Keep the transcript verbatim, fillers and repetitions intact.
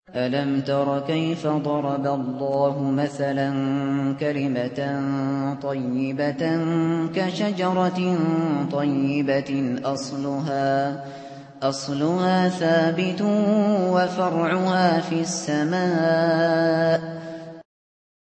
أَلَمْ تَرَ كَيْفَ ضَرَبَ اللَّهُ مَثَلًا كَلِمَةً طَيِّبَةً كَشَجَرَةٍ طَيِّبَةٍ أَصْلُهَا ثَابِتٌ وَفَرْعُهَا فِي السَّمَاءِ